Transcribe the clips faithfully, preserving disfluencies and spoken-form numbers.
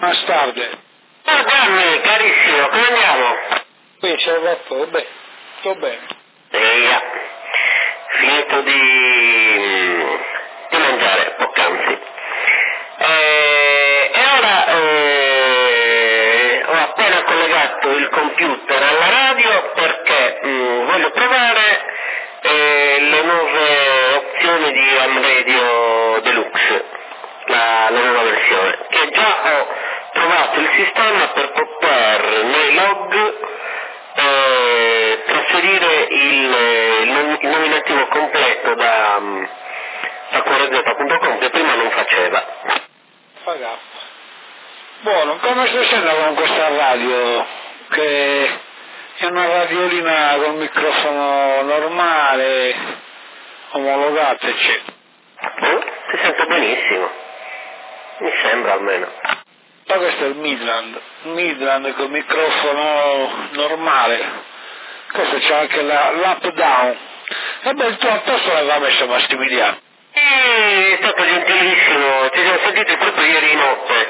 Bastarde. Oh Gianni, carissimo, come andiamo? Qui c'è il rapporto, beh, sto bene. Eia, finito di, di mangiare, poc'anzi. E, e ora eh, ho appena collegato il computer alla radio perché mh, voglio provare eh, le nuove opzioni di Ham Radio Deluxe, la, la nuova versione, che già ho trovato il sistema per poter nei log eh, trasferire il, il, il nominativo completo da, da quarezeta punto com che prima non faceva. Pagappa. Buono, come si sente con questa radio? Che è una radiolina con microfono normale, omologata, eccetera. Oh, ti sento benissimo, mi sembra almeno. Ma questo è il Midland, Midland con microfono normale, questo c'è anche la, l'up down, e beh il tuo apposto l'aveva messo Massimiliano. Sì, è stato gentilissimo, ci siamo sentiti proprio ieri notte,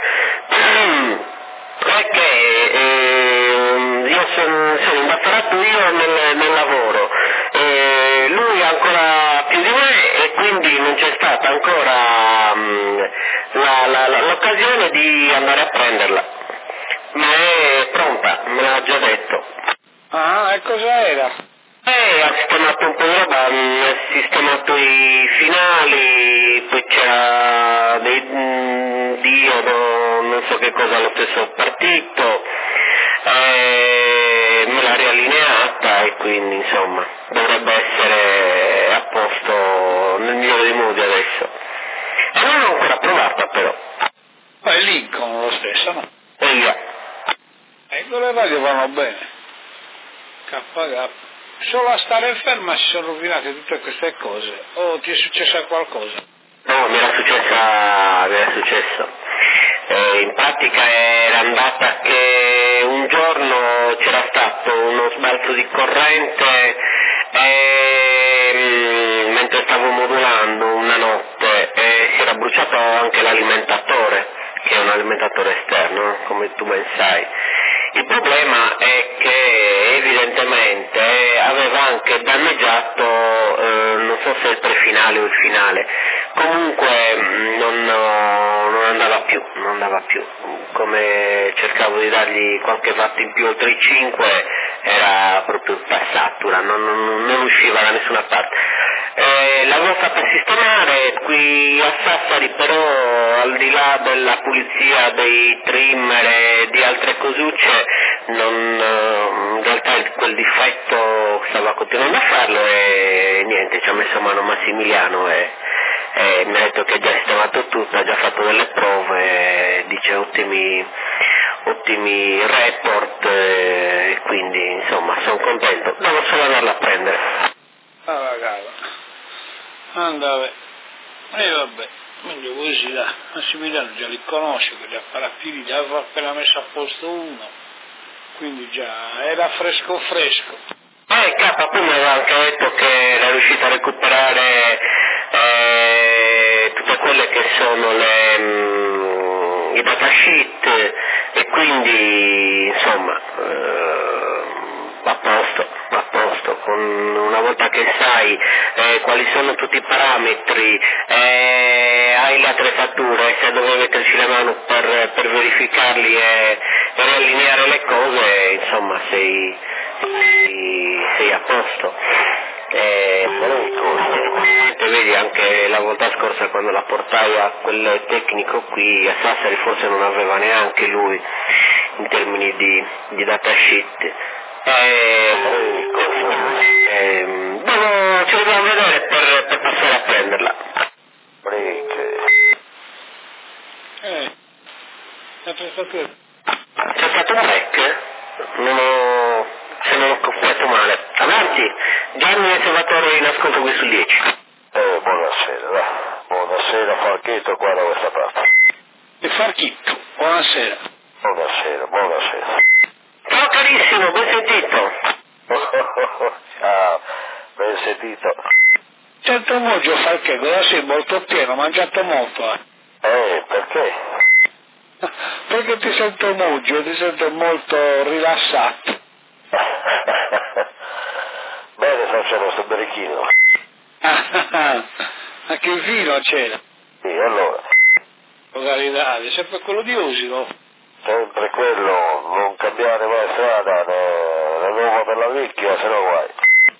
perché eh, io sono, sono imbatterato io nel, nel lavoro, eh, lui ancora più di me e quindi non c'è stata ancora mh, la, la, la, l'occasione di andare a prenderla, ma è pronta, me l'ha già detto. Ah, e cosa era? Eh, ha sistemato un po' di roba, ha sistemato i finali, poi c'era dei mh, diodo, non so che cosa allo stesso partito, eh, me l'ha riallineata e quindi insomma dovrebbe essere a posto nel migliore dei modi adesso. E non l'ho ancora provata però. Ma è Lincoln lo stesso, no? E io. E quelle radio vanno bene. K K. Solo a stare ferma si sono rovinate tutte queste cose, o ti è successa qualcosa? No, mi era successa, mi era successo. Eh, in pratica era andata che un giorno c'era stato uno sbalzo di corrente e mh, mentre stavo modulando una notte e si era bruciato anche l'alimentatore, che è un alimentatore esterno, come tu ben sai. Il problema è che evidentemente aveva anche danneggiato, eh, non so se il prefinale o il finale, comunque non, non andava più, non andava più, come cercavo di dargli qualche watt in più oltre i cinque, era proprio passatura, non, non, non usciva da nessuna parte. Eh, l'avevo fatta sistemare qui a Sassari, però al di là della pulizia dei trimmer e di altre cosucce, non, in realtà quel difetto stava continuando a farlo e niente, ci ha messo mano Massimiliano e, e mi ha detto che ha già sistemato tutto, ha già fatto delle prove, dice ottimi, ottimi report e quindi insomma sono contento, devo solo andarla a prendere. Ah, ragazzi. Andava. E vabbè, meglio così da Massimiliano già li conosce, quegli apparatini già aveva appena messo a posto uno, quindi già era fresco fresco. Eh, K poi mi aveva anche detto che era riuscito a recuperare eh, tutte quelle che sono le, mh, i datasheet e quindi insomma eh, a posto, a posto, con una volta che sai eh, quali sono tutti i parametri, eh, hai le attrezzature, se dovevi metterci le mani per, per verificarli e, e riallineare le cose, insomma sei, sei, sei a posto. Eh, però, vedi anche la volta scorsa quando la portai a quel tecnico qui a Sassari forse non aveva neanche lui in termini di, di datasheet. Eh, eh, devo, ci dobbiamo vedere per, per passare a prenderla. Eh, l'attrezzatura. C'è stato un break? Non ho, se non ho capito male. Avanti, Gianni e Salvatore in ascolto qui sul dieci. Eh, buonasera, va. Buonasera, Falchetto qua da questa parte. E Farchitto, buonasera. Buonasera, buonasera. Ciao carissimo, ben sentito. Ciao, ben sentito. Certo moggio Falchetto, da sei molto pieno, ho mangiato molto, eh. Eh, perché? perché ti sento mugio, ti sento molto rilassato. Bene, facciamo sto berichino. Ma che vino c'era? Sì, allora. Carità, è sempre quello di Osilo. Sempre quello, non cambiare mai strada, né la nuova per la vecchia, se no guai.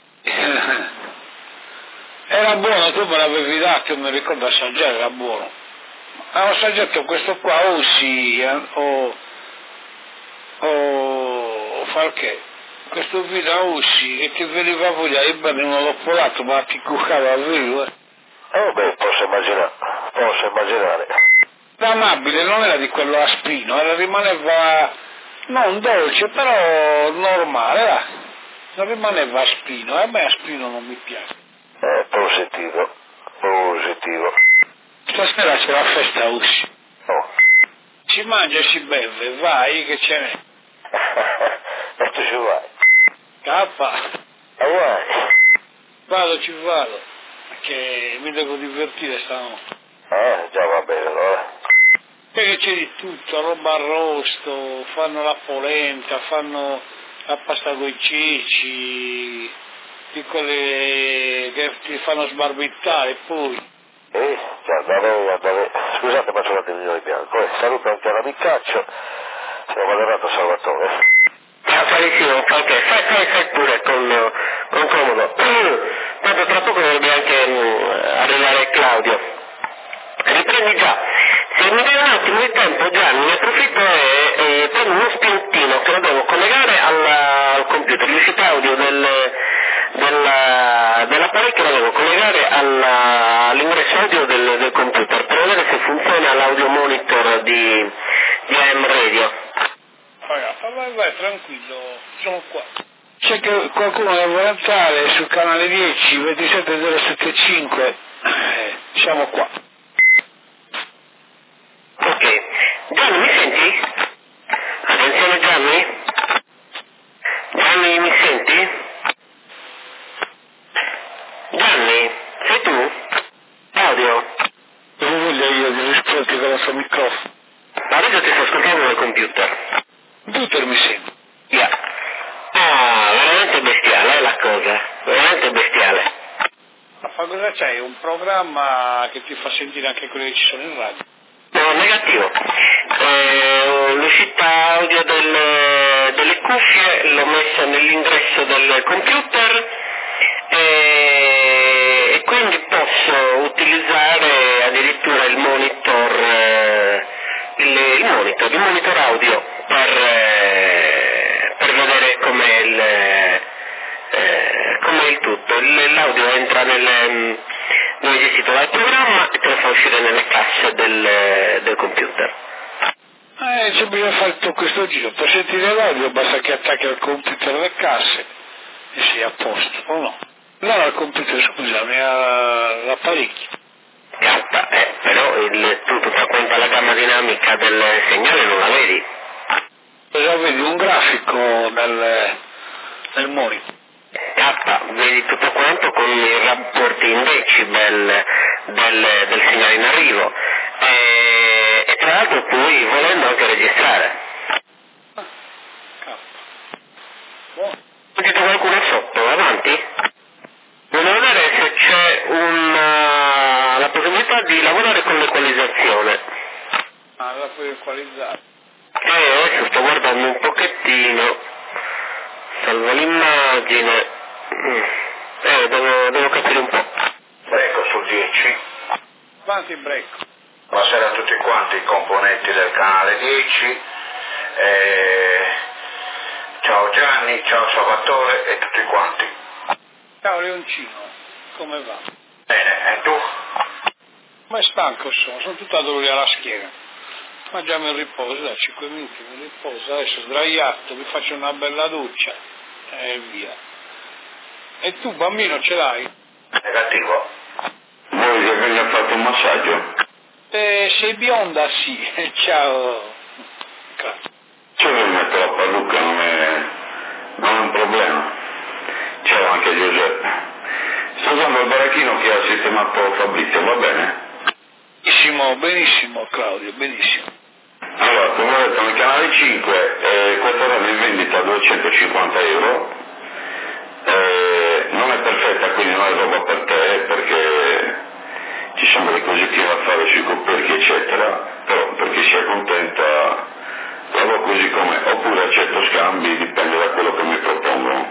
Era buono, tu me l'avevi dato, mi ricordo assaggiare, era buono. Avevo assaggiato questo qua, o sì, o, o Falché, questo vino a Ussi che ti veniva voglia, io bene non l'ho provato, ma ti cuccava vivo. Eh, Eh beh, posso immaginare, posso immaginare. Era amabile, non era di quello asprino, era, rimaneva non dolce, però normale, va. Non rimaneva asprino, e a me asprino non mi piace. Eh, positivo, positivo. Stasera c'è la festa a Ussi. Oh. Si mangia e si beve, vai che ce n'è. E tu ci vai? Cappa. E vai? Vado, ci vado, perché mi devo divertire stanotte. Eh, già va bene allora. Perché c'è di tutto, roba arrosto, fanno la polenta, fanno la pasta coi ceci, piccole che ti fanno sbarbittare poi. Eh, già da lei, da lei. Scusate, faccio un attimino di bianco. Eh, saluto anche l'amicaccio. Siamo arrivato a Salvatore. Ciao carissimo, Falché, fai, fai, fai pure con, con comodo. Tanto tra poco dovrebbe anche mh, arrivare Claudio. Riprendi già. Se mi dai un attimo di tempo, Gianni, ne approfitto e, e prendo uno spuntino che lo devo collegare alla, al computer. L'uscita audio del, della, dell'apparecchio lo devo collegare alla, all'ingresso audio del, del computer per vedere se funziona l'audio monitor di, di A M Radio. Vai, vai, vai, tranquillo, sono qua. C'è che qualcuno che vuole entrare sul canale dieci, ventisette zero settantacinque, eh, siamo qua. Ok. Gianni, mi senti? Attenzione Gianni? Gianni, mi senti? Gianni, sei tu? Audio? Non voglio io di rispondere con il suo microfono. Adesso ti sto ascoltando dal computer. Computer mi sembra. Yeah. Ah, veramente bestiale, è la cosa. Veramente bestiale. Ma fa cosa c'hai? Un programma che ti fa sentire anche quelli che ci sono in radio? No, negativo. Eh, l'uscita audio del, delle cuffie l'ho messa nell'ingresso del computer e, e quindi posso utilizzare addirittura il monitor, eh, il, il monitor, il monitor audio per, eh, per vedere com'è il, eh, com'è il tutto. Il, l'audio entra nel... non è gestito dal programma e te lo fa uscire nelle casse del, del computer. Eh, c'è bisogno fare tutto questo giro. Per sentire l'audio basta che attacchi al computer le casse e sei a posto, o no? Non al computer, scusami, all'apparecchio. Cappa, eh, però il, tu tutta quanta la gamma dinamica del segnale non la vedi? Cosa vedi? Un grafico nel, nel monitor. K, vedi tutto quanto con i rapporti in decibel del, del segnale in arrivo e, e tra l'altro puoi volendo anche registrare. Ah, K. Buono. Sentite qualcuno sotto, avanti? Volevo vedere se c'è una, la possibilità di lavorare con l'equalizzazione. Ah, la puoi equalizzare. E adesso sto guardando un pochettino, salvo l'immagine. Mm. Eh, devo, devo capire un po'. Ecco sul dieci. Quanti break? Buonasera a tutti quanti i componenti del canale dieci. Eh, ciao Gianni, ciao Salvatore e tutti quanti. Ciao Leoncino, come va? Bene, e tu? Ma è stanco sono, sono tutto a dolore alla schiena. Mangiamo in riposo, da cinque minuti mi riposo, adesso sdraiato, mi faccio una bella doccia e via. E tu bambino ce l'hai? Negativo. Vuoi che venga fatto un massaggio? Eh, sei bionda? Sì, ciao. Se vuoi mettere la parrucca non è, non è un problema. C'è anche Giuseppe. Sto usando il baracchino che ha sistemato Fabrizio, va bene? Benissimo, benissimo Claudio, benissimo. Allora, come alle cinque eh, questa radio in vendita a duecentocinquanta euro, eh, non è perfetta, quindi non è roba per te, perché ci sono delle cosette da fare sui coperchi eccetera, però per chi sia contenta lavoro così com'è, oppure accetto scambi, dipende da quello che mi propongono.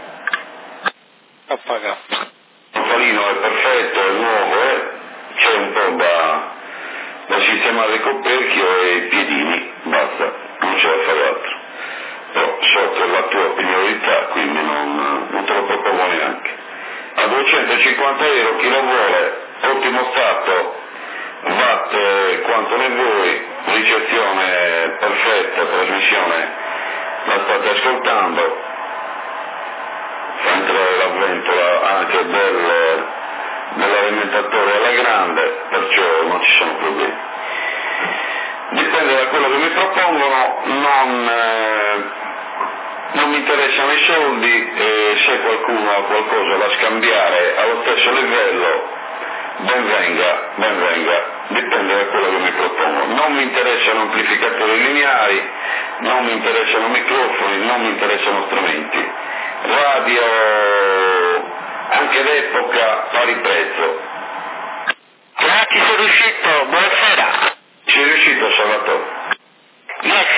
K K. Il falino è perfetto, è nuovo, eh? C'è un po' da, da sistemare il coperchio e i piedini, basta, non c'è da fare altro. Però so che è la tua priorità, quindi non, non te lo propongo neanche. A duecentocinquanta euro chi lo vuole, ottimo stato, watt quanto ne vuoi, ricezione perfetta, trasmissione la state ascoltando, fa entrare la ventola anche del, dell'alimentatore alla grande, perciò non ci sono problemi. Dipende da quello che mi propongono, non, eh, non mi interessano i soldi, e se qualcuno ha qualcosa da scambiare allo stesso livello, ben venga, ben venga, dipende da quello che mi propongo. Non mi interessano amplificatori lineari, non mi interessano microfoni, non mi interessano strumenti. Radio anche d'epoca pari prezzo. Ah, ci sei riuscito, buonasera. Ci è riuscito Salvatore? Yes.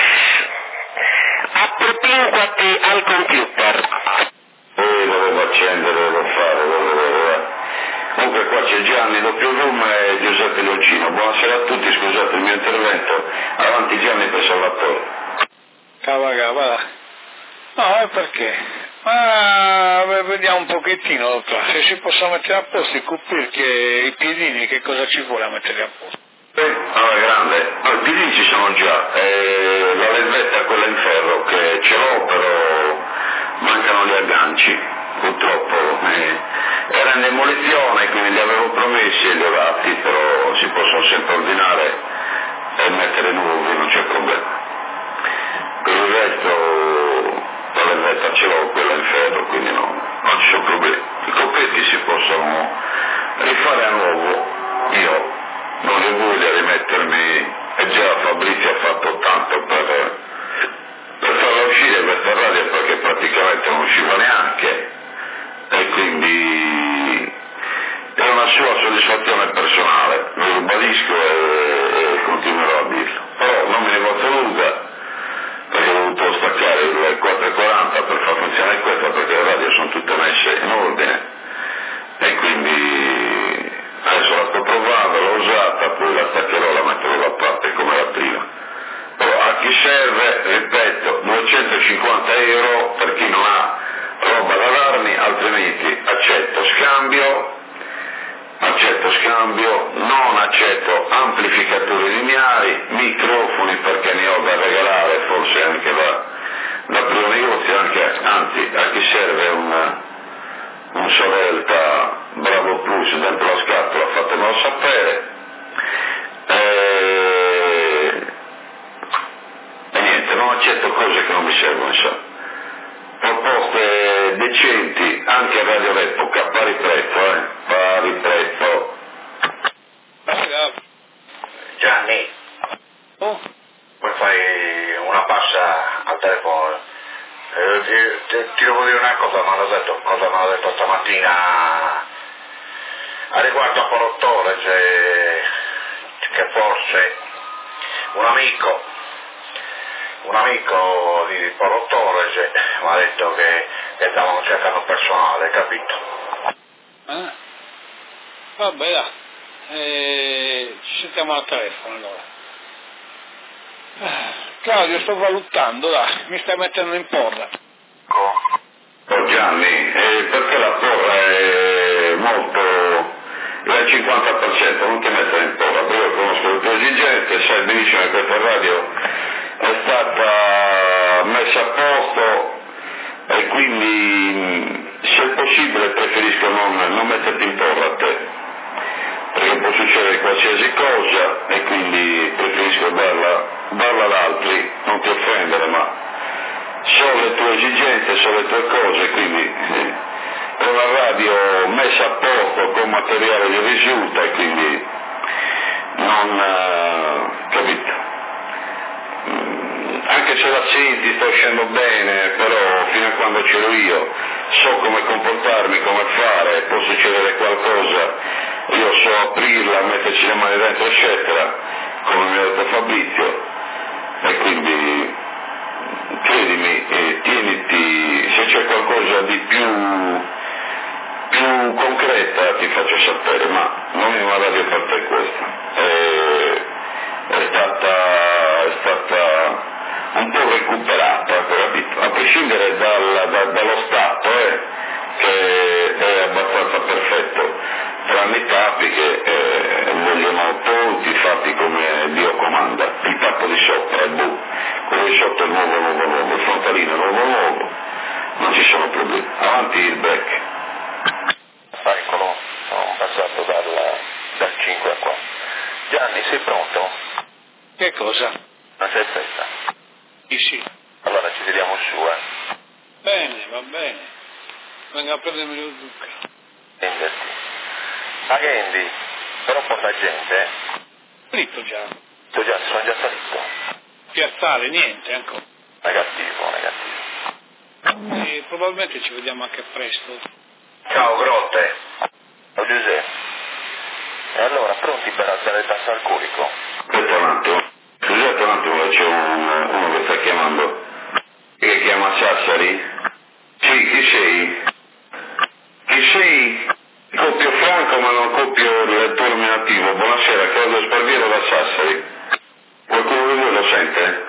Appropinquati al computer. Poi dovevo accendere, devo fare, dovevo... Eh. Comunque qua c'è Gianni, doppio room e Giuseppe Leoncino. Buonasera a tutti, scusate il mio intervento. Avanti Gianni per Salvatore. Cava cava. No, è perché? Ma vediamo un pochettino, dottore, se si possono mettere a posto i coperchi e i piedini, che cosa ci vuole a mettere a posto? Eh, allora grande, no, i piedini ci sono già, eh, la levetta quella in ferro che ce l'ho, però mancano gli agganci, purtroppo eh, era in demolizione, quindi li avevo promessi e li ho dati, però si possono sempre ordinare e mettere nuovi, non c'è problema. Per il resto la levetta ce l'ho, quella in ferro, quindi no, non ci sono problemi. I coppetti si possono rifare a nuovo, io non ho voglia di mettermi, e già Fabrizio ha fatto tanto per, per farla uscire questa radio, perché praticamente non usciva neanche, e quindi è una sua soddisfazione personale, lo ribadisco e, e continuerò a dirlo. Però non me ne vado lunga, perché ho dovuto staccare il quattrocentoquaranta per far funzionare questa, perché le radio sono tutte messe in ordine, e quindi adesso la sto provando, l'ho usata, poi la staccherò, la metterò da parte come la prima. Però a chi serve, ripeto, duecentocinquanta euro per chi non ha roba da darmi, altrimenti accetto scambio, accetto scambio, non accetto amplificatori lineari, microfoni perché ne ho da regalare, forse anche da, da primo negozio, anche, anzi a chi serve un, un Sorelta Bravo Plus dentro la scatola, fatemelo sapere. E, e niente, non accetto cose che non mi servono, insomma. Proposte decenti anche a Radio d'epoca, pari prezzo, eh, pari prezzo. Gianni, Oh, poi fai una passa al telefono. Eh, ti, ti, ti devo dire una cosa, mi hanno detto, cosa mi hanno detto stamattina a riguardo a Porottore, che, che forse un amico, un amico di Porottore mi ha detto che, che stavano cercando personale, capito? eh? Vabbè, dai. Eh, ci sentiamo al telefono allora. Eh, Claudio, sto valutando, dai, mi stai mettendo in porra. Oh Gianni, eh, perché la porra è molto, è al cinquanta per cento, non ti mettere in porra, perché io conosco le tue esigenze, sai benissimo che questa radio è stata messa a posto e quindi se è possibile preferisco non, non metterti in porra a te, perché può succedere qualsiasi cosa e quindi preferisco darla, darla ad altri, non ti offendere, ma sono le tue esigenze, sono le tue cose, quindi eh, è una radio messa a posto con materiale che risulta e quindi non, eh, capito? Mm, anche se la senti sta uscendo bene, però fino a quando c'ero io so come comportarmi, come fare, può succedere qualcosa, io so aprirla, metterci le mani dentro eccetera, come mi ha detto Fabrizio, e quindi credimi, eh, tieniti, se c'è qualcosa di più, più concreta ti faccio sapere, ma l'unica radio per te è questa, è, è stata, è stata un po' recuperata, a prescindere dal, da, dallo Stato, eh, che è abbastanza perfetto, tranne i tappi che eh, vogliono ponti fatti come Dio comanda, il tappo di sopra è bu, quello di sotto è nuovo, nuovo, nuovo, il frontalino è nuovo, nuovo, non ci sono problemi. Avanti il break. Eccolo, sono passato dal, dal cinque a qua. Gianni, sei pronto? Che cosa? Una certezza. Sì, sì. Allora ci tiriamo su, eh. Bene, va bene. Venga a prendermi lo zucchero. Venderti. A Ghendi, però poca gente, eh. Salito già. Tu già, sono già salito. Piazzale, niente ancora. Negativo, negativo. E probabilmente ci vediamo anche presto. Ciao Grotte. Oh Giuseppe. E allora, pronti per alzare il tasso alcolico? Aspetta un attimo, scusate un attimo, c'è un, uno che sta chiamando, che chiama Sassari? Sì, chi sei? Chi sei? Copio Franco ma non copio il tuo nominativo, buonasera, Claudio Sparviero da Sassari. Qualcuno di voi lo sente?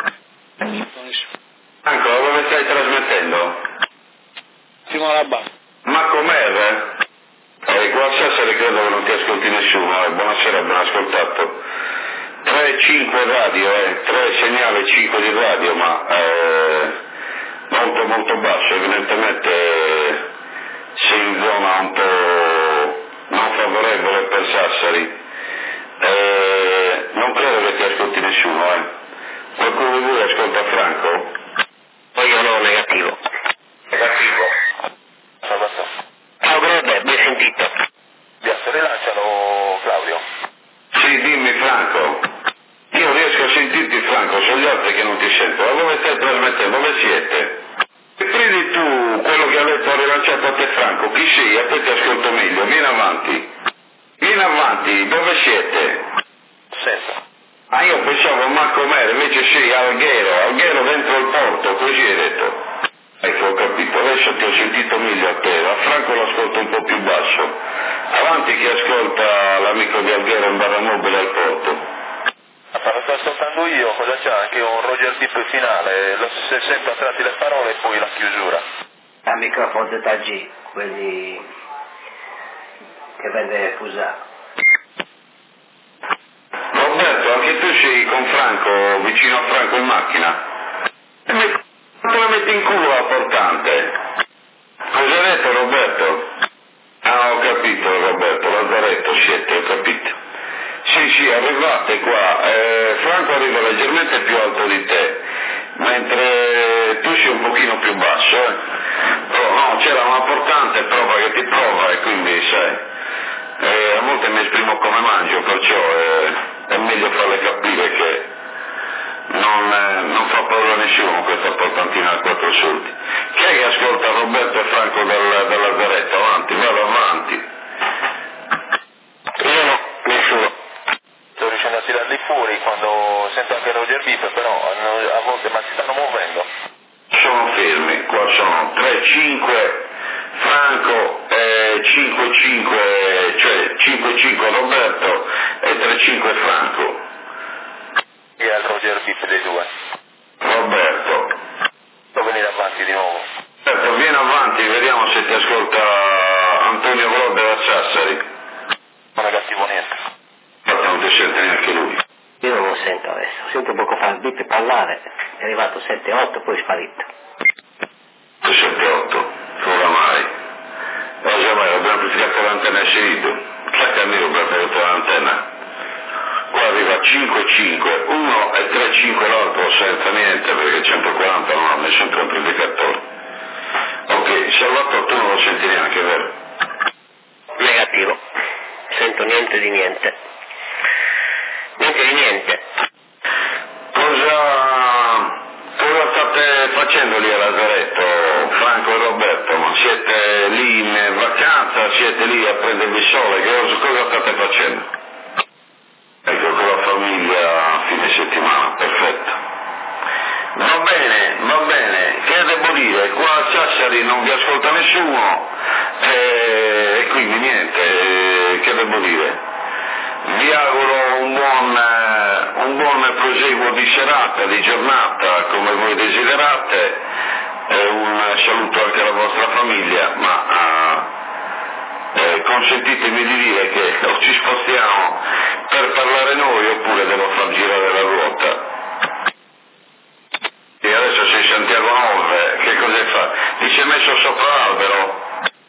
Franco, dove stai trasmettendo? Fino alla base. Ma com'è? Eh, qua a Sassari credo che non ti ascolti nessuno, eh. Buonasera, ben ascoltato. tre cinque radio, eh, tre segnale cinque di radio, ma eh, molto molto basso, evidentemente eh, si in zona un po' non favorevole per Sassari. Eh, non credo che ti ascolti nessuno, eh. Qualcuno di voi ascolta Franco? Poi io no, negativo. Negativo. Salvatore. Ciao Grode, ben sentito. Adesso rilancialo, Claudio. Sì, dimmi Franco. Io riesco a sentirti Franco, sono gli altri che non ti sentono. Ma dove stai trasmettendo? Dove siete? E prendi tu quello che ha detto, ha rilanciato a te Franco. Chi sei? A te ti ascolto meglio. Vieni avanti. Vieni avanti. Dove siete? Sento. Ah, io pensavo Marco Mera, invece sei Alghero. Alghero dentro il porto, così hai detto. Ecco, ho capito. Adesso ti ho sentito meglio a te. A Franco l'ascolto un po' più basso. Avanti chi ascolta l'amico di Alghero in barra mobile al porto. Ma lo sto ascoltando io, cosa c'è? Anche un Roger Tip finale, lo, se sento a tratti le parole e poi la chiusura. A microfono Z G, quelli che vende Fusa. Roberto, anche tu sei con Franco, vicino a Franco in macchina? E me, te la metti in culo la portante? Cosa hai detto Roberto? Ah, ho capito Roberto, Lazzaretto siete, ho capito. Sì, sì, arrivate qua, eh, Franco arriva leggermente più alto di te, mentre tu sei un pochino più basso, eh. Però no, c'era una portante, prova che ti prova e quindi sai, eh, a volte mi esprimo come mangio, perciò eh, è meglio farle capire che non, eh, non fa paura a nessuno questa portantina a quattro soldi. Chi è che ascolta Roberto e Franco dal, dal Lazzaretto? Avanti, vado avanti. Io no, nessuno. Sto riuscendo a tirarli fuori quando sento anche Roger Tip, però a volte ma si stanno muovendo. Sono fermi, qua sono tre cinque Franco, eh, cinque cinque, cioè cinque cinque Roberto e tre cinque Franco. Chi è il Roger Tip dei due? Roberto. Devo venire avanti di nuovo. Roberto, vieni avanti, vediamo se ti ascolta Antonio Grode da Sassari. Non negativo niente. Ma non ti sente neanche lui. Io non lo sento adesso, sento poco fa il beat parlare, è arrivato sette otto poi è sparito. sette otto, oramai. Oggi mai abbiamo amplificato l'antenna inserito. Sai io abbiamo aperto l'antenna. Qua arriva cinque cinque, uno e tre cinque l'altro senza niente perché centoquaranta non ha nessun amplificatore. Ok, Salvatore tu non lo senti neanche, vero? Negativo. Sento niente di niente. Niente di niente. Cosa, cosa facendo lì a Lazaretto, Franco e Roberto? Ma siete lì in vacanza, siete lì a prendervi il sole, che cosa, cosa state facendo? Ecco, con la famiglia a fine settimana, perfetto. Va bene, va bene, che devo dire, qua a Sassari non vi ascolta nessuno e, e quindi niente, e, che devo dire? Vi auguro un buon, eh, un buon proseguo di serata, di giornata, come voi desiderate, e un saluto anche alla vostra famiglia, ma eh, consentitemi di dire che o ci spostiamo per parlare noi oppure devo far girare la ruota. E adesso sei Santiago Nove, che cosa fa? Ti sei messo sopra l'albero?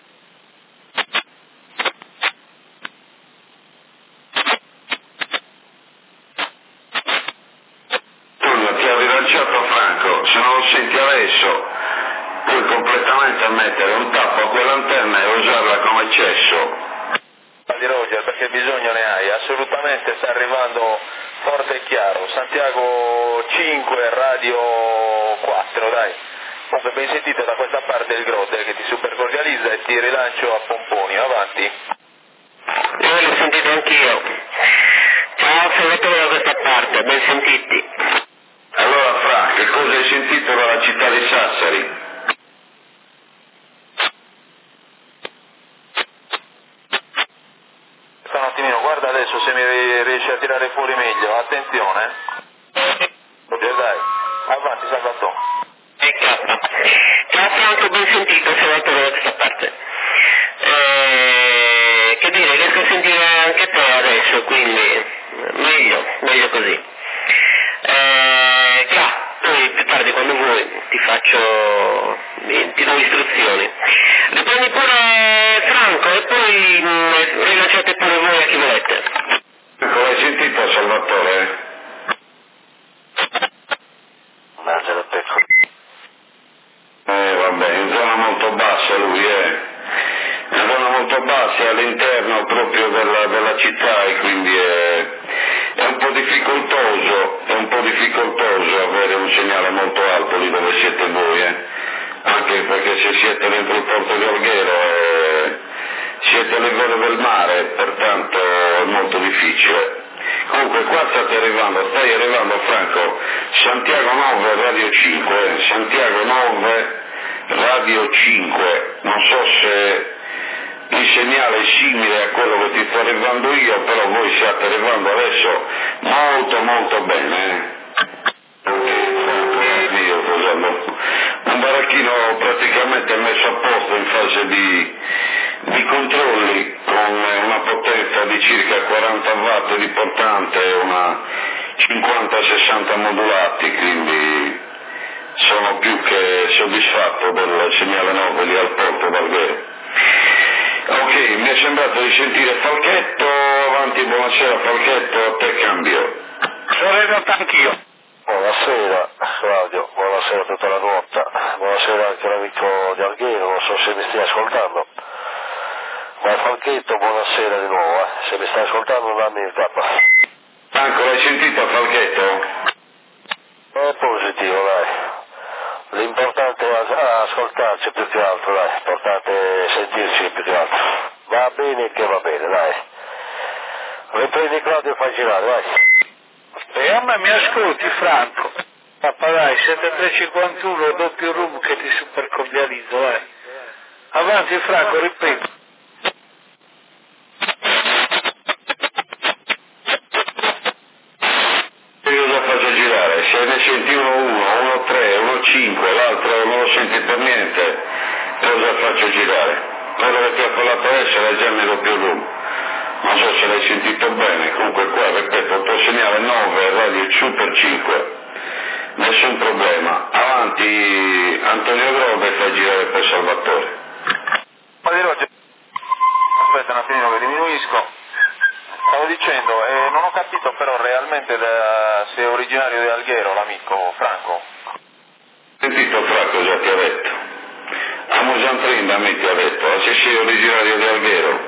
Ti ha rilanciato Franco, se non lo senti adesso puoi completamente mettere un tappo a quell'antenna e usarla come cesso. Di Roger, perché bisogno ne hai, assolutamente sta arrivando forte e chiaro, Santiago cinque, radio quattro, dai. Comunque ben sentito da questa parte il Grotte che ti supercordializza e ti rilancio a pomponi, avanti. Io l'ho sentito anch'io. Ciao, Salvatore da questa parte, ben sentiti. Allora Fra, che cosa hai sentito dalla città di Sassari? Un attimino, guarda adesso se mi riesci a tirare fuori meglio, attenzione. Dai, avanti Salvatore. Ciao Franco, ben sentito, Salvatore da questa parte. Eh, che dire, riesco a sentire anche te adesso, quindi meglio, meglio così. Eh, già, poi più tardi quando vuoi ti faccio, ti do istruzioni. Riprendi pure Franco e poi mh, rilanciate pure voi a chi volete. Come hai sentito Salvatore? Mangia la pecora. Eh vabbè, in zona molto bassa lui è, in zona molto bassa all'interno proprio della, della città e quindi è, è un po' difficoltoso, è un po' difficoltoso avere un segnale molto alto lì dove siete voi, eh? Anche perché se siete dentro il porto di Alghero eh, siete alle gole del mare, pertanto è molto difficile. Comunque qua state arrivando, stai arrivando Franco, Santiago Nove Radio cinque, Santiago Nove Radio cinque, non so se il segnale è simile a quello che ti sto arrivando io, però voi state arrivando adesso molto molto bene. Eh? Io cos'hanno? Un baracchino praticamente messo a posto in fase di, di controlli con una potenza di circa quaranta watt di portante e una cinquanta sessanta modulati, quindi sono più che soddisfatto del segnale nove lì al porto d'Alghero. Ok, mi è sembrato di sentire Falchetto, avanti, buonasera Falchetto, a te cambio. Sono arrivato anch'io. Buonasera Claudio, buonasera a tutta la ruota, buonasera anche all'amico di Alghero, non so se mi stai ascoltando. Ma Falchetto, buonasera di nuovo, eh. Se mi stai ascoltando dammi il capo. Franco, l'hai sentito Falchetto? È positivo, dai. L'importante è ascoltarci più che altro, dai. L'importante è sentirci più che altro. Va bene che va bene, dai. Riprendi Claudio e fai girare, dai. E a me mi ascolti Franco? Papà dai, settantatré cinquantuno doppio room che ti supercordializzo, dai. Avanti Franco, ripeto. Io lo faccio girare, se ne senti uno uno, uno tre, uno cinque, l'altro non lo senti per niente, cosa faccio girare? Quello che ti ha parlato adesso era già nel doppio room. Non so se l'hai sentito bene, comunque qua, ripeto, il tuo segnale nove, radio super cinque, nessun problema. Avanti Antonio Grobe e fai girare per Salvatore. Aspetta un attimino che diminuisco. Stavo dicendo, eh, non ho capito però realmente da, se è originario di Alghero l'amico Franco. Sentito Fra cosa ti ha detto? A Musantrinda mi ti ha detto, se sei originario di Alghero.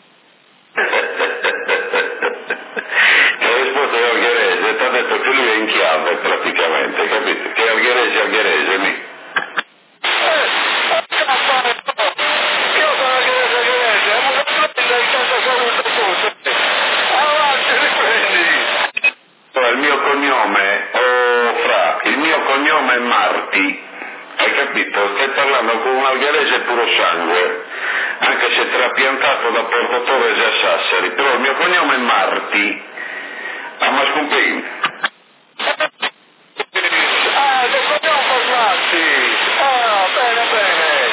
Ti ha risposto di algherese, ti ha detto che lui è in chiave praticamente, capito? Che è algherese algherese, mi. Marti, hai capito? Stai parlando con un algherese puro sangue, anche se trapiantato da Porto Torres a Sassari, però il mio cognome è Marti, a Mascumpin. Ah, che cognome Marti! Ah, bene, bene!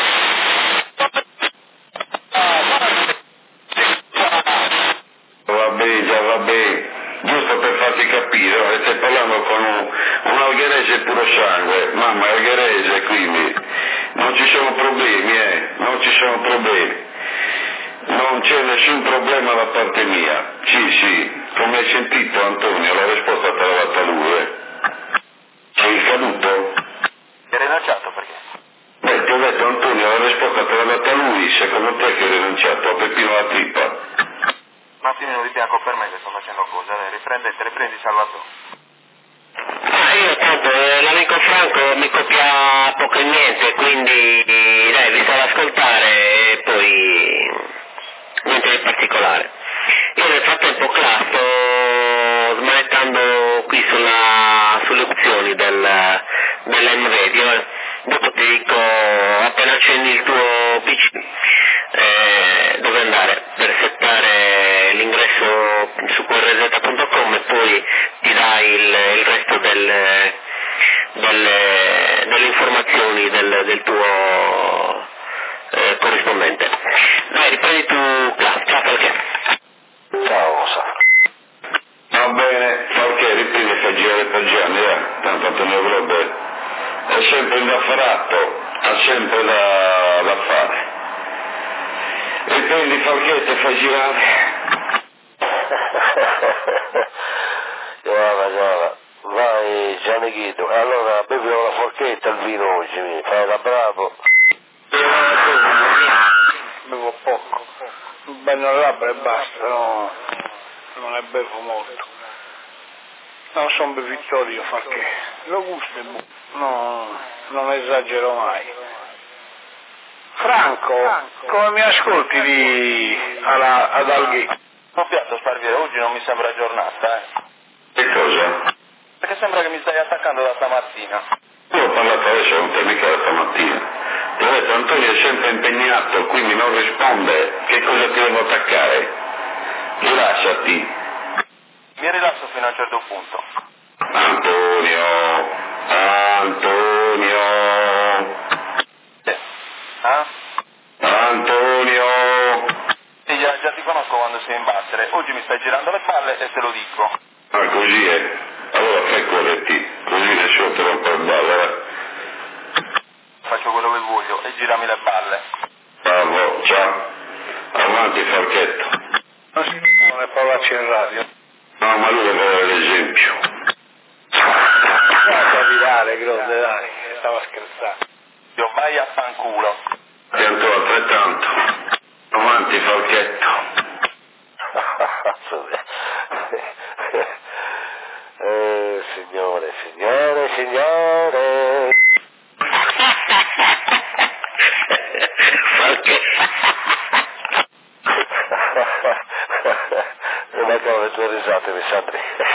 Ah, Marti! Va bene, già va bene, giusto per farti capire, no? Stai parlando con un, un algherese puro sangue, mamma è algherese, quindi non ci sono problemi, eh, non ci sono problemi, non c'è nessun problema da parte mia, sì sì, come hai sentito Antonio, la risposta te l'ha data lui, eh. Sei caduto? Hai rinunciato perché? Beh, ti ho detto Antonio, la risposta te l'ha data lui, secondo te che hai rinunciato a Peppino la trippa? Un attimino di bianco per me che sto facendo cose, dai, riprendete, riprendi Salvatore. Ah, io tanto, eh, l'amico Franco mi copia poco e niente, quindi dai, vi stavo ad ascoltare e poi niente di particolare. Io nel frattempo Cla sto smanettando qui sulla, sulle opzioni del, dell'M Radio, eh. Dopo ti dico, appena accendi il tuo P C, eh, dove andare per settare l'ingresso su Q R Z punto com e poi ti dai il, il resto del, delle, delle informazioni del, del tuo eh, corrispondente. Dai, riprendi tu, Cla. Ciao, perché? Ciao, Sa. Va bene, Falché, riprendi a far girare per Gianni, eh, tanto Antonio Globe è sempre indaffarato, ha sempre da, da fare. Riprendi Falchette e fai girare. Giova, giova. Vai Gianni Guido, allora bevi una forchetta al vino oggi, mi fai da bravo. Bevo poco, un bagno al labbra e basta, no, non ne bevo molto. Non sono bevitore perché lo gusto è buono, no, non esagero mai. Franco, come mi ascolti lì alla, ad Alghi? Non piatto Sparviere, oggi non mi sembra giornata, eh. Che cosa? Perché sembra che mi stai attaccando da stamattina. Io ho parlato adesso con te mica da stamattina. Ti ho detto Antonio è sempre impegnato, quindi non risponde. Che cosa ti devo attaccare? Rilassati. Mi rilasso fino a un certo punto. Antonio, Antonio, Eh? Ah? Antonio. Sì, già, già ti conosco quando sei in battere. Oggi mi stai girando le palle e te lo dico. Ah, così è. Allora fai corretti, così nessuno te rompe il ballo, eh. Faccio quello che voglio e girami le palle. Bravo, ciao. Avanti Falchetto. Non è parlaci in radio. No, ma lui deve avere l'esempio. Guarda di dare, grande, dai, stava scherzando. Io vai a fanculo. Attento altrettanto. Avanti Falchetto. eh, signore, signore, signore. Non è come le tue risate, mi Sandri.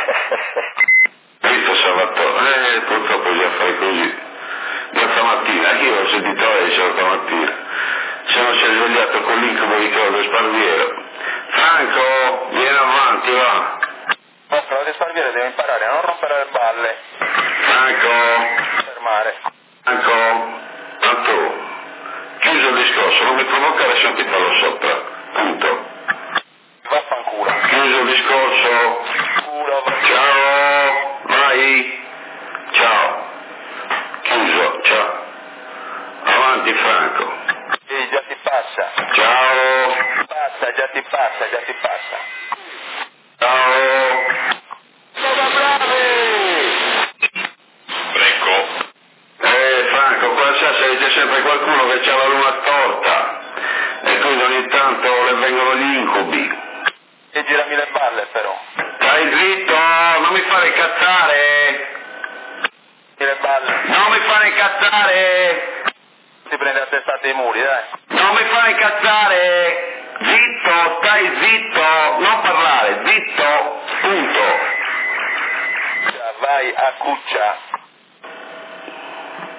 Visto Salvatore, eh, purtroppo già fai così. Da stamattina, anche io l'ho sentito lei stamattina. Se non si è svegliato con l'incubo di Claudio Sparviero. Franco, vieni avanti, va. No, Claudio Sparviere deve imparare a non rompere le balle. Franco, Fermare. Franco, tanto, chiuso il discorso, non mi provocare se non ti parlo sopra, punto. Vaffanculo. Chiuso il discorso, Culo, ciao, vai, ciao, chiuso, ciao, avanti Franco, sì, già ti passa. ciao, Passa, già ti passa, già ti passa. ciao, Siamo bravi! ecco, eh Franco, qua sa se c'è sempre qualcuno che c'ha la luna storta e quindi ogni tanto le vengono gli incubi. E girami le balle però. Stai zitto, non mi fare incazzare, Le balle. non mi fare incazzare, Si prende a testate i muri, dai. non mi fare incazzare, zitto, stai zitto, non parlare, zitto, punto. Vai a cuccia.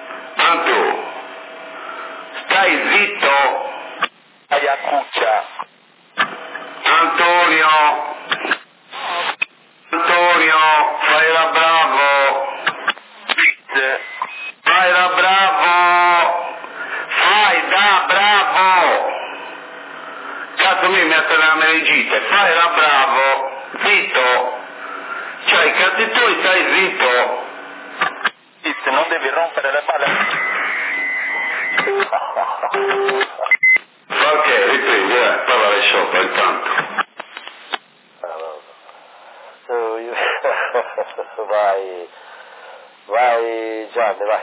a Cuccia. Antonio, Antonio, fai la bravo, fai la bravo, fai da bravo, cazzo mi mette la meningite, fai la bravo, zitto, cioè i cazzi tuoi stai zitto. Non devi rompere le balle. Ok, riprendi, eh, parlare sopra intanto. Vai, vai Gianni, vai.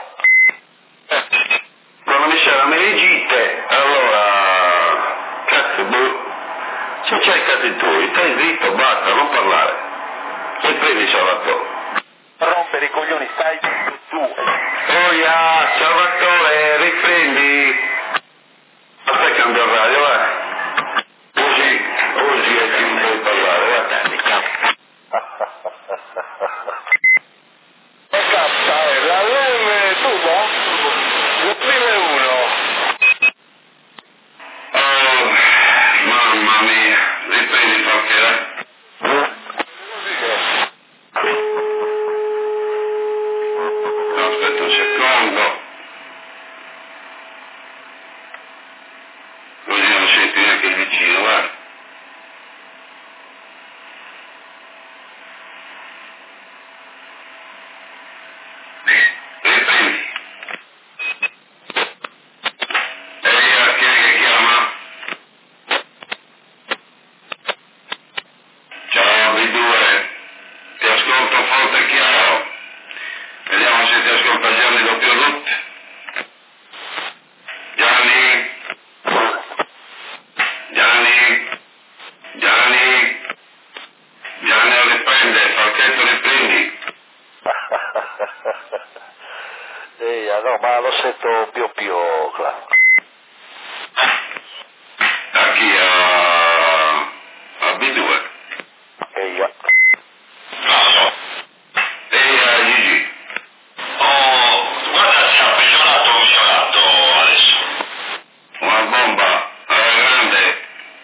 Quando mi c'è la meningite, allora, cazzo, boh, se c'hai i cazzi tuoi, stai zitto, basta, non parlare. Riprendi Salvatore. Rompere i coglioni, stai tu. Oh yeah, Salvatore, riprendi. Aspetta, cambio il radio, eh. Così, così è che non puoi parlare, guarda. La leve tubo? Il primo è uno. Oh, mamma mia, riprendi qualche, aspetta un secondo, così non senti neanche il vicino, guarda. Riprendi. Ehi, a chi è che chiama? Ciao B due, ti ascolto forte e chiaro. Vediamo se ti ascolta Gianni doppio root. Gianni? Gianni? Gianni? Gianni riprende, Falchetto riprendi. Ehi, no, ma lo sento più più, claro. A chi? A, a B due? Ehi, ah. Ehi, a Gigi. Oh, guarda se ha peggiorato o migliorato adesso. Una bomba, alla grande.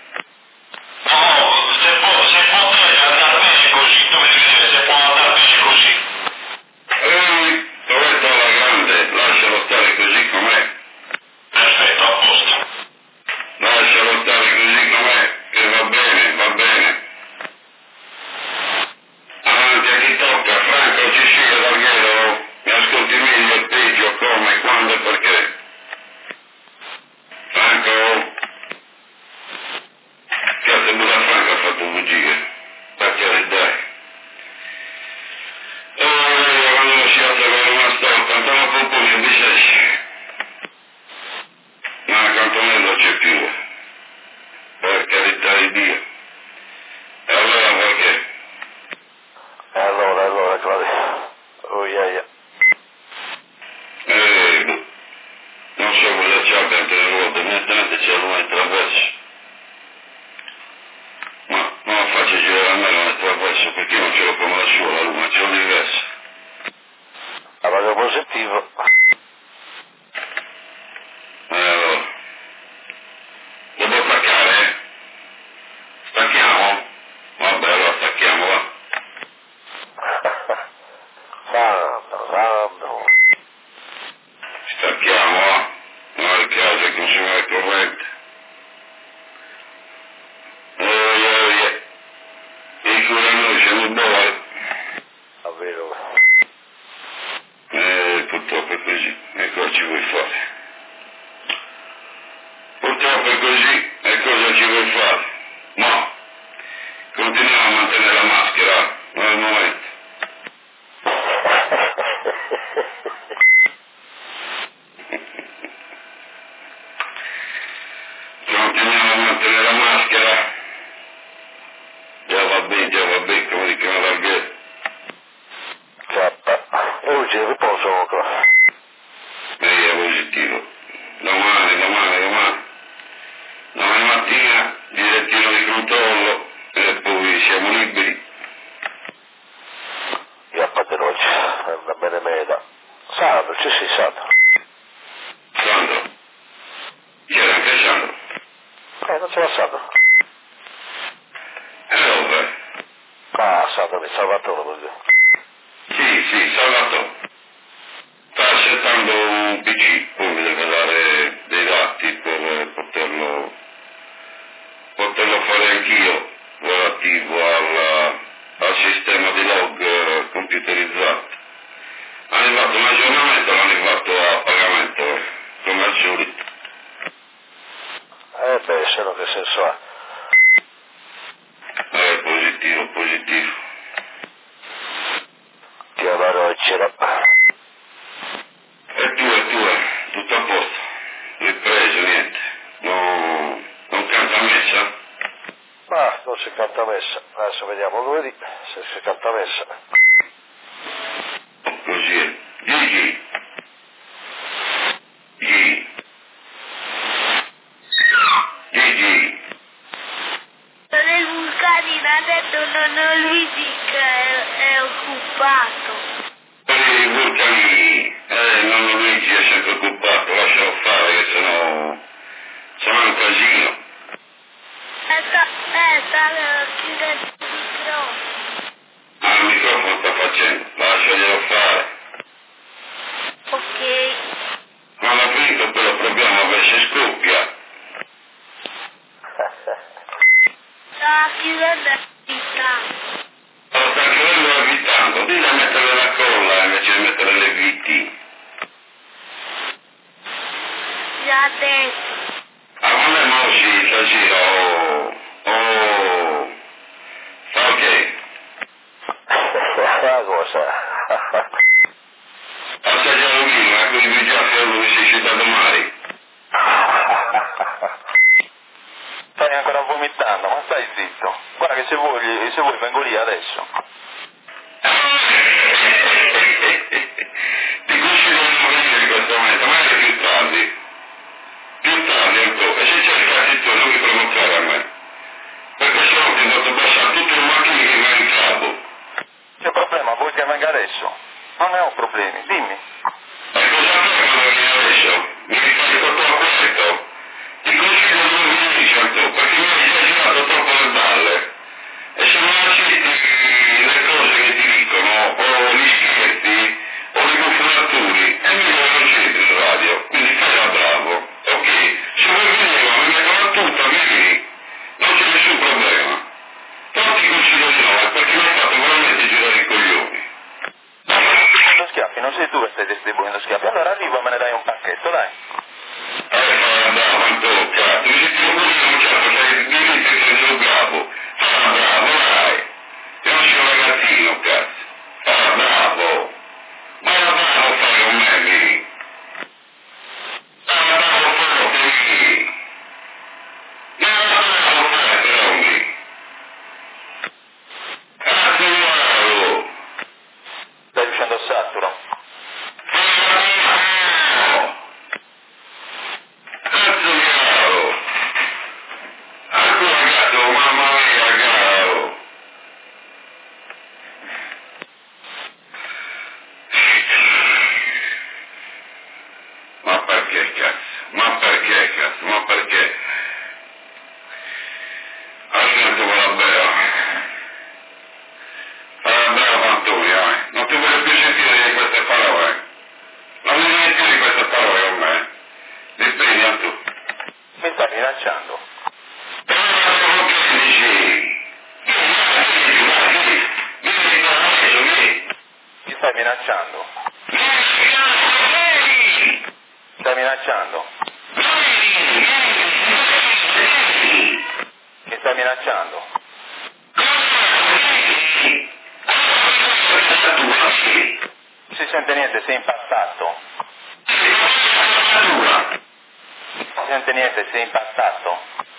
No, se può, se può andare bene così, dove devi dire se può andare bene così. Ehi, dove sta la grande? Lascialo stare così com'è. Perfetto, a posto. Lascialo stare così com'è, che va bene, va bene. Avanti a chi tocca, Franco ci sciga D'Alghero, mi ascolti meglio il peggio, come, quando e perché. Franco? Cazzo, pure a Franco ha fatto bugie, perché dai. Oh, quando lo si alza con una storta, andiamo a comporre di sessi. Ma Cantonello c'è più, per carità di Dio. E allora perché? E allora, allora, Claudio. Oh, yeah, yeah. Eh, non so cosa c'è aperto le ruote, evidentemente c'è l'una in traverso. Ma non la faccio girare a me l'una in traverso, perché io non ce l'ho come la sua, la luna, ce l'ho diversa. A radio positivo. E allora? Devo attaccare? Stacchiamo? Vabbè, allora stacchiamo, va. Santo, santo. Stacchiamo, va. Non è il caso che consuma il corrente. Oh, yeah, yeah. E cura noi siamo buoni. Davvero. Eh, purtroppo è così. E cosa ci vuoi fare? Purtroppo è così. E cosa ci vuoi fare? No. Continuiamo a mantenere la maschera. Non è il momento. Continuiamo a mantenere la maschera. Già va bene, già va bene, come dicono l'alghetto. Certo. E oggi riposo, Claudio. Lei è positivo. Domani, domani, domani. Domani mattina, direttino di controllo e poi siamo liberi. E a parte oggi. Va bene, meta. Santo, ci sei santo. non c'è passato? E dove? Ah, Salvatore, Salvatore, così. Sì, sì, Salvatore. Sta accettando un P C, poi mi deve dare dei dati per poterlo, poterlo fare anch'io, relativo al, al sistema di log computerizzato. Hanno fatto un aggiornamento, l'hanno fatto a pagamento, come al solito. Eh beh, se no che senso ha? Eh, positivo, positivo. Ti avrò il cielo. E tu, e tu, eh, tutto a posto. Ripreso, niente. Non, non canta messa? Ah, non si canta messa. Adesso vediamo lunedì se si canta messa. Così è. Gigi. Gigi. Gigi. Il Vulcanino ha detto nonno Luigi che è, è occupato. I vulcani, eh, nonno Luigi è sempre occupato, lascialo fare che sennò, sennò è un casino. E sta, eh, sta chiudendo il microfono. Ah, il microfono sta facendo, lasciaglielo fare. Ok. Quando ha finito poi lo proviamo a ver se scoppia. Sta chiudendo il microfono. Lo sta chiudendo evitando, dì da mettere la colla invece di mettere le viti. Già detto. Ah, ma non è uscì stasera, oh, oh, fa ok? La cosa. Assaggiare un vino, eh, quindi vi già fermo che sei citato mai. Stai ancora vomitando, ma stai zitto. Guarda che se vuoi, se vuoi vengo lì adesso. Ti consiglio di non venire in questo momento, magari più tardi. Più tardi ancora, e se cercati tu non mi provocare a me. Perché se no ti posso passare tutto il macchino che va in capo. C'è problema, vuoi che venga adesso? Non ne ho problemi, dimmi. E cosa fai quando vieni adesso? Mi rifai tutto a questo? Ti consiglio di non venire, certo, perché mi hai già girato troppo le balle. E se non accetti le cose che ti dicono, o gli scherzi, o le confumature, è meglio che non c'entri in radio, quindi fai da bravo, ok? Se vuoi venire, ma mi metto la tuta, vieni, non c'è nessun problema. Però ti consiglio di no, perché mi hai fatto veramente girare i coglioni. Lo schiaffi, non sei tu che stai distribuendo schiaffi. Allora arrivo e me ne dai un pacchetto, dai. Eh, fai da bravo, Antonio, cazzo, mi senti un po' non certo, sei di lì che sei un bravo. Fai da bravo, dai. Io non sono un ragazzino, cazzo. Fai da bravo. Ma da bravo fai con me, vieni. Fai da bravo forte, vieni. Ma da bravo fai, però, vieni. Cazzo, bravo. Stai riuscendo a saturo. Fai da bravo. Cazzo, bravo. Ancora gatto, mamma mia, caro. Ma perché cazzo? Ma perché cazzo? Ma perché? Aspetta con la bella. Fai la bella Antonio, eh. Non ti voglio più sentire di queste parole. Non mi vieni più di queste parole con me. Riprendi a tu. Mi stai minacciando. Però non che dici. Vieni, vai, vieni. Vieni da adesso, vieni. Mi stai minacciando. Vieni. Stai minacciando. Mi stai minacciando. Non si sente niente, sei impastato. Non si sente niente, sei impastato.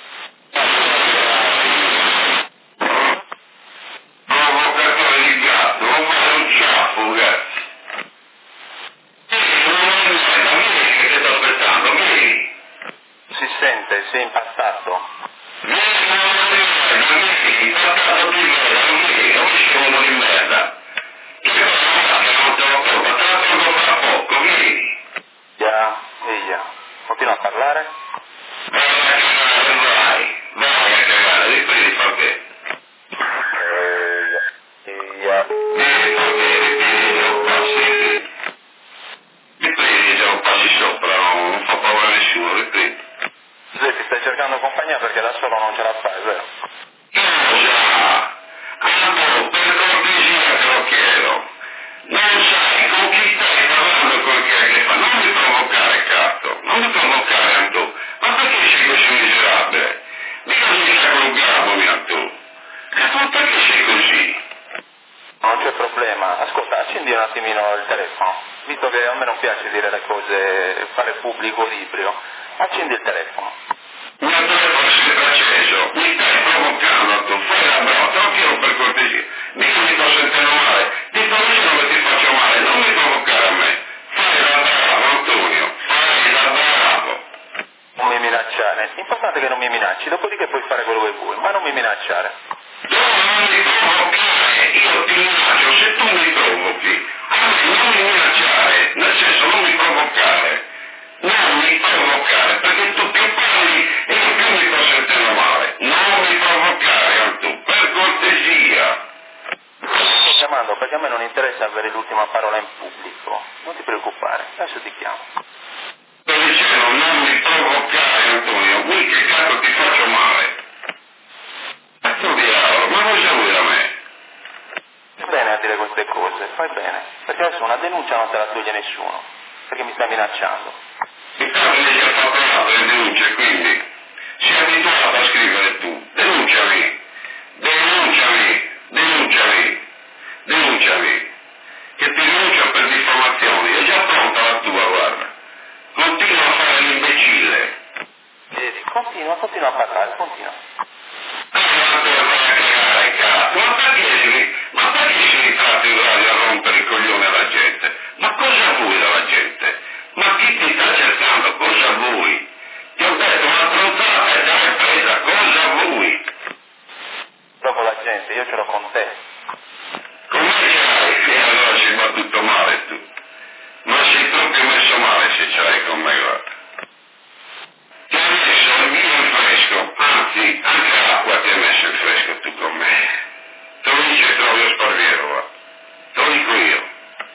Provocatore di gatto, non fare un ciaffo, cazzo. Non vieni che ti sto aspettando, vieni. Si sente, sei impastato. Vieni, non vieni, impastato di merda, non vieni, non mi scomodo di merda. Che cosa che non te lo tolgo, te lo tolgo fra poco, vieni. Già, via. Continua a parlare. Vai a cagare, vai. compagnia perché da solo non ce la fai, vero? Cosa? Anto, per cortesia te lo chiedo. Non sai con chi stai parlando, con chi è che fa. Non mi provocare, cazzo. Non mi provocare, Anto. Ma perché sei così miserabile? Mica mi stai con un bravo, mia tu. Cazzo, perché sei così? Non c'è problema. Ascolta, accendi un attimino il telefono. Visto che a me non piace dire le cose, fare pubblico libero. Accendi il telefono. Il mio telefono è sempre acceso. Mi stai provocando, tu. Fai la brava. Te lo chiedo per cortesia. Mica mi sto sentendo male. Ti sto dicendo che ti faccio male. Non mi provocare a me. Fai la brava, Antonio. Fai la brava. Non mi minacciare. L'importante è che non mi minacci. Dopodiché puoi fare quello che vuoi. Ma non mi minacciare. Tu non mi provocare. Io ti minaccio. Se tu mi provochi, a me non mi minacciare. Nel senso, non mi provocare. Non mi provocare. Perché tu che parli e io più mi sto sentendo male. Non mi provocare, Antu. Per cortesia. Sto chiamando perché a me non interessa avere l'ultima parola in pubblico. Non ti preoccupare, adesso ti chiamo. Sto dicendo non mi provocare, Antonio. Qui che cazzo ti faccio male? Cazzo diavolo, ma cosa vuoi da me? Fai bene a dire queste cose, fai bene. Perché adesso una denuncia non te la toglie nessuno. Perché mi stai minacciando. Il caso mi si è fatto le denunce, quindi sei abituato a scrivere tu. Denunciami. Denunciami. Denunciami. Denunciami. Che ti denuncia per diffamazioni. È già pronta la tua, guarda. Continua a fare l'imbecille. Vedi, continua, continua a parlare, continua. Ma perché si, ma perché si ritratta in radio a rompere i coglioni alla gente? Ma cosa vuoi dalla gente? Ma chi ti sta cercando? Cosa vuoi? Ti ho detto una stronzata e già l'hai presa, cosa vuoi? Dopo la gente, io ce l'ho con te. Come ce l'hai? E allora ci va tutto male tu. Ma sei proprio messo male se ce l'hai con me, guarda. Ti ho messo il vino in fresco, anzi, anche l'acqua ti hai messo in fresco tu con me. Te lo dice Claudio Sparviero, guarda. Te lo dico io.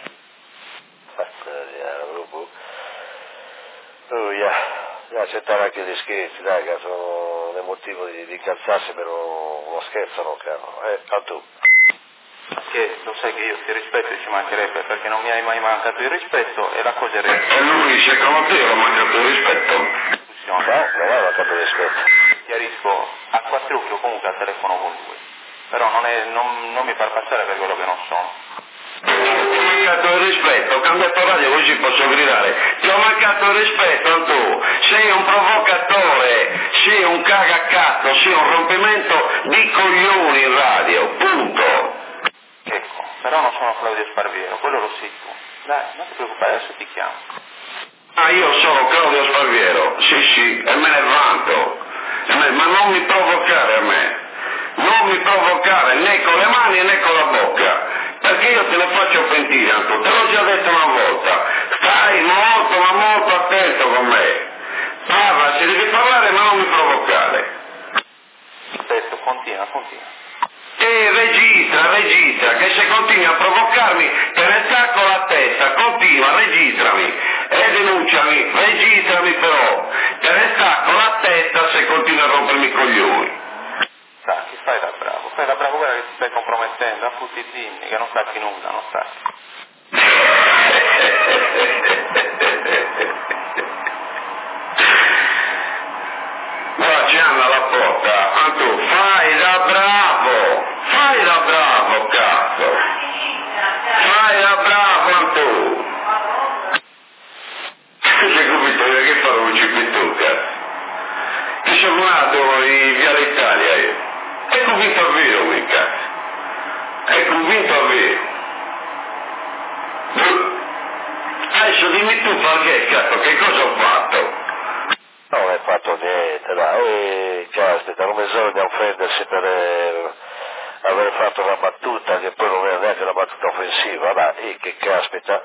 Oh, yeah. Yeah, accettare anche gli scherzi, dai, che sono un motivo di, di incalzarsi per uno scherzo, no, caro? Eh, a tu. Che lo sai che io ti rispetto e ci mancherebbe, perché non mi hai mai mancato il rispetto e la cosa è reale. E lui, secondo te, ho mancato il rispetto? No, non è mancato il rispetto. Chiarisco a quattro occhi o comunque al telefono con lui. Però non, è, non, non mi far passare per quello che non sono. Ti ho mancato il rispetto, ho cambiato radio così posso gridare. Ti ho mancato il rispetto, tu. Sei un provocatore, sei un cagacazzo, sei un rompimento di coglioni in radio, punto. Ecco, però non sono Claudio Sparviero, quello lo sei tu. Dai, non ti preoccupare, adesso ti chiamo. Ah, io sono Claudio Sparviero, sì sì, e me ne vanto. E me, ma non mi provocare a me. Non mi provocare né con le mani né con la bocca. Perché io te ne faccio pentire, Anto, te l'ho già detto una volta. Stai molto, ma molto attento con me. Parla, se devi parlare, ma non mi provocare. Adesso, continua, continua. E registra, registra, che se continui a provocarmi te ne stacco la testa, continua, registrami e denunciami, registrami però, te ne stacco la testa se continui a rompermi i coglioni. Sacchi, fai da bravo, fai da bravo, guarda che ti stai compromettendo, appunto dimmi che non sacchi nulla, non sacchi. Guarda, c'è Anna alla porta, Antu, fai da bravo, fai da bravo, cazzo, fai da bravo, Antu. C'è capito che farò un cipitù, cazzo? Che sono nato in Viale Italia io. È convinto a vero, qui, cazzo. È convinto a vero. Adesso dimmi tu, Francesca, che cosa ho fatto? No, non hai fatto niente, dai. E caspita, non bisogna offendersi per eh, aver fatto una battuta che poi non è neanche una battuta offensiva, dai, e che caspita.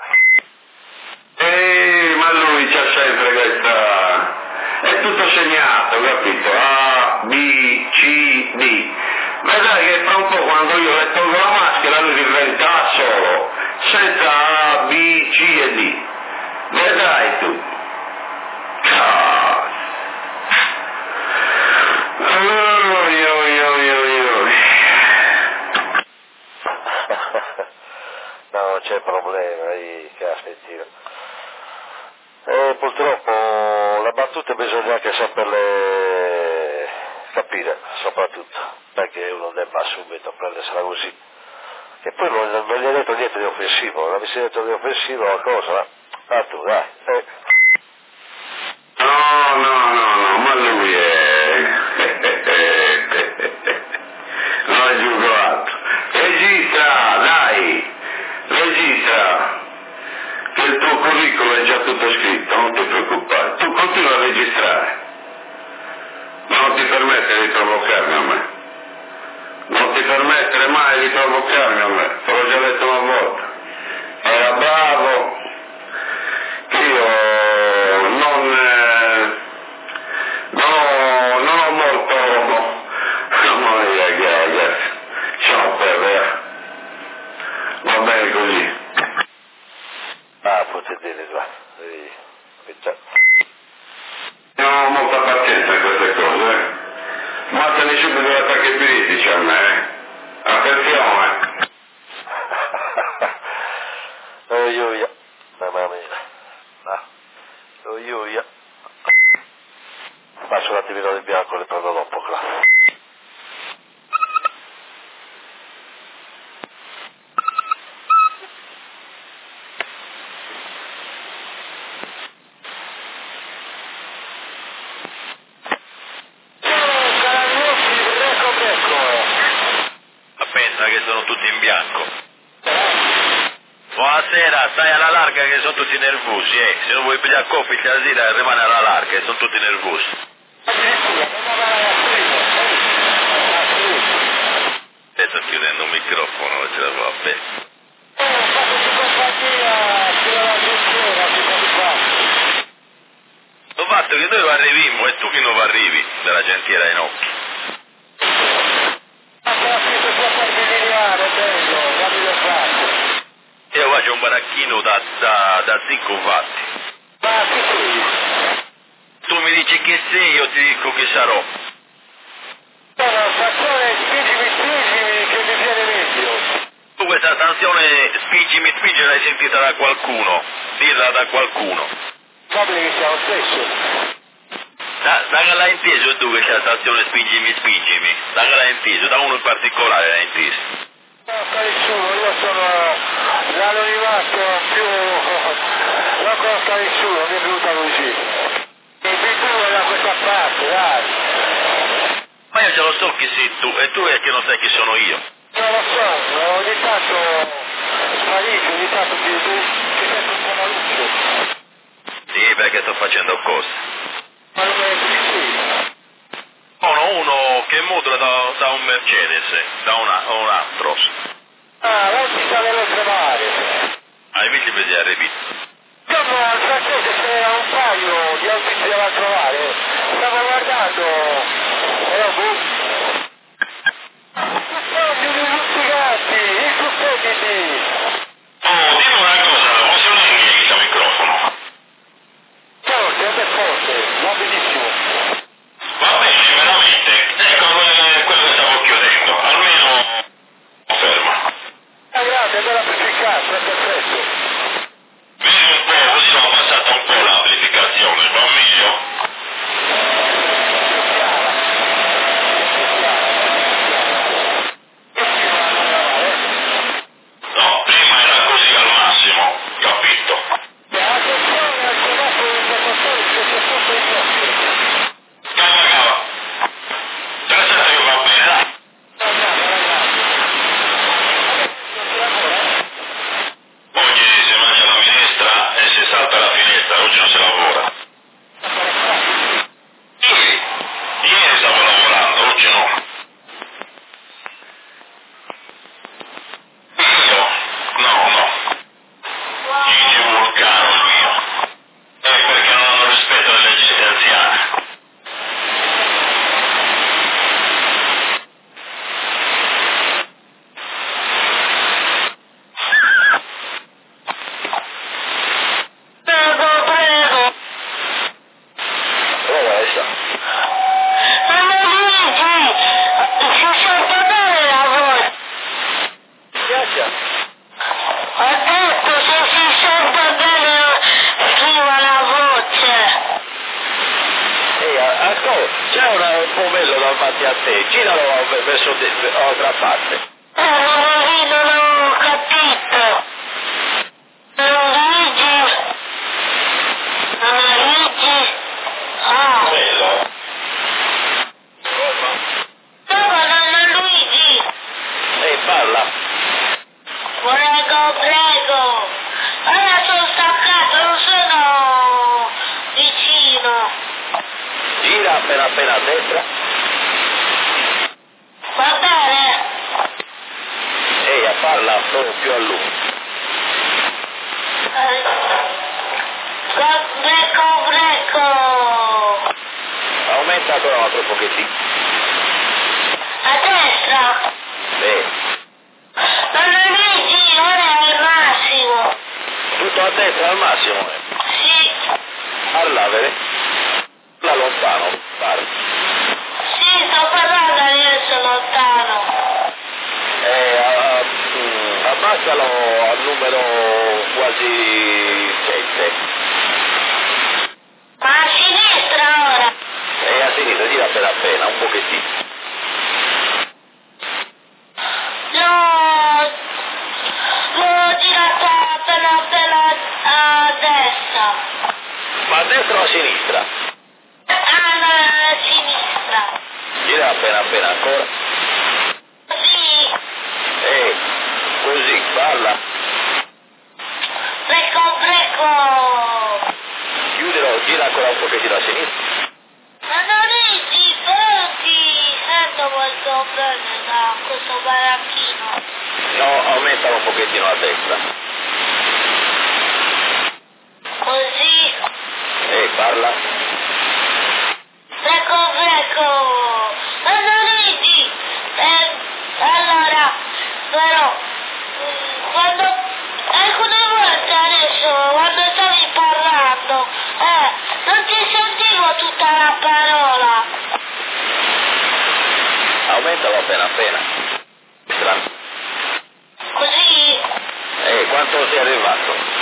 Eh, ma lui c'ha sempre questa... è tutto segnato, capito? A, B, C, D. Vedrai che fra un po' quando io le tolgo la maschera lui diventerà solo, senza A, B, C e D. Vedrai tu. Cazzo. bisogna anche saperle capire, soprattutto, perché uno debba subito prendersela così. E poi non, non gli hai detto niente di offensivo, non mi sei detto di offensivo o cosa? Ah tu, dai. Eh. No, no, no, no, ma lui è... non è giugato. Registra, dai, registra, che il tuo curriculum è già tutto scritto, non ti preoccupare. Tu continua a registrare, ma non ti permettere di provocarmi a me. Non ti permettere mai di provocarmi a me, te l'ho già detto una volta. Era bravo, che io non, eh, no, non ho molto amore a Gaga. Ciao per va bene così. Ah, potete dire, va. Non ho molta pazienza a queste cose, eh. Matemi subito gli attacchi epiletici a me, eh. Attenzione. Oh io, mamma mia. No. Oh io. Faccio un attimino di bianco, le prendo dopo, qua. Che sono tutti in bianco. Buonasera, stai alla larga che sono tutti nervosi, eh. Se non vuoi pigliare coffee stasera rimane alla larga che sono tutti nervosi. Adesso chiudendo un microfono, non ce la fa bene. Ho fatto che noi arrivimmo e tu che non arrivi della gentiera in occhi. Io faccio un baracchino da, da, da cinque vatti. Tu mi dici che sei, io ti dico che sarò. Tu questa canzone spingimi, spingimi l'hai sentita da qualcuno, dirla da qualcuno. Probabile che sia lo stesso. Da, da che l'hai inteso tu questa canzone spingimi, spingimi? Da che l'hai inteso, da uno in particolare l'hai inteso. Non conosco nessuno, io sono l'anonimato più... non conosco nessuno, mi è venuta così. Il B due è da questa parte, dai. Ma io ce lo so chi sei tu, e tu è che non sai chi sono io. Non lo so, ogni tanto sparisci, ogni tanto ti, ti, ti sento un po' maluccio. Sì, perché sto facendo cose. Ma non è così. Sono uno che modula da, da un Mercedes, da una, un Astros. Ah, non si sa dell'oltremare. Hai visto i mesi a rivista? Dopo al francese c'era un paio di auti che doveva trovare. Stavo guardando. E ho visto. Sono gli rusticati, i suppediti. Oh, dimmi una cosa, funziona anche questo microfono? Forte, è forte, va benissimo. Va bene, veramente. Ecco quello che stavo chiudendo, almeno ferma. Ah, grande, bella amplificato, è perfetto. Vedi un po', così l'ho abbassata un po' l'amplificazione, va meglio? Oh, c'è un, un pomello davanti a te, giralo verso l'altra parte. Eh, non ho capito. Luigi? Luigi? Ah. Bello. Dove nonno Luigi? Ehi, parla. Prego, prego. Ora sono staccato, non sono vicino. Gira appena appena a destra. Va bene? Ehi, parla solo più a lungo. Eh, Breco, breco. Aumenta ancora un altro pochettino. A destra. Beh, Nonno Luigi, ora è al massimo. tutto a destra al massimo. Eh. Sì, Parla, vedi? Parla lontano, parla. sì, sto parlando adesso lontano. Eh, a- mm, abbassalo al numero quasi sette. Ma a sinistra ora. E a sinistra, gira appena appena, un pochettino. L'ho... l'ho girato appena appena a destra. Ma a destra o a sinistra? A sinistra. Gira appena appena ancora. Sì, E così, parla. breco, breco. Chiudilo, gira ancora un pochettino a sinistra. Nonno Luigi, però ti sento molto bene da questo baracchino. No, aumentalo un pochettino a destra. Così. E parla. Breco, breco. Nonno Luigi. Eh, allora, però, mm, quando, alcune volte adesso, quando stavi parlando, eh, non ti sentivo tutta la parola. Aumentalo appena appena. Destra. Così, E quanto sei arrivato?